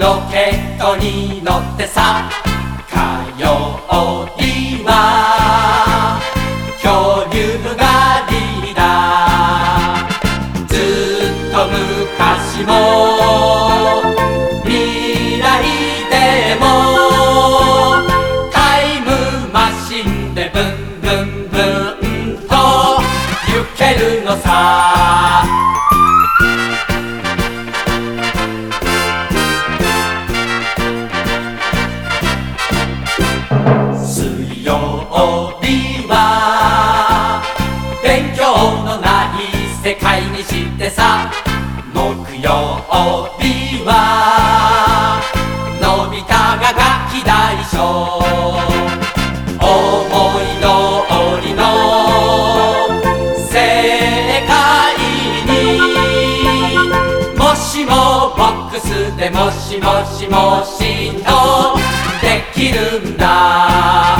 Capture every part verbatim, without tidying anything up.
ロケットに乗ってさ火曜日は恐竜がリーダー。ずっと昔も未来でもタイムマシンでブンブンブンと行けるのさ。水曜日は勉強のない世界にしてさ。木曜日はのび太がガキ大将。思い通りの世界にもしもボックスでもしもしもしとできるんだ。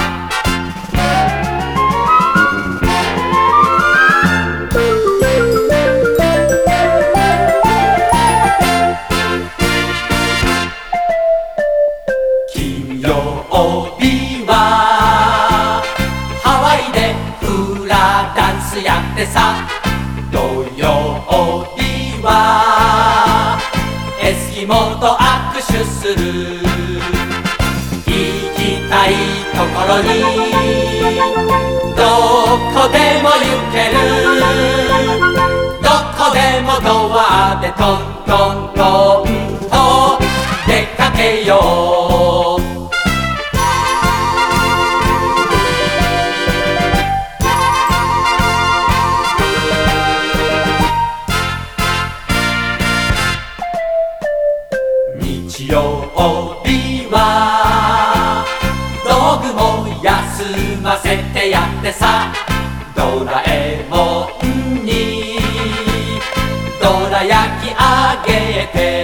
金曜日はハワイでフラダンスやってさ。土曜日はエスキモと握手する。行きたいところにどこでも行ける。どこでもドアでトントントンと出かけよう。日曜日は道具も休ませてやってさ。ドラえもんにどら焼きあげて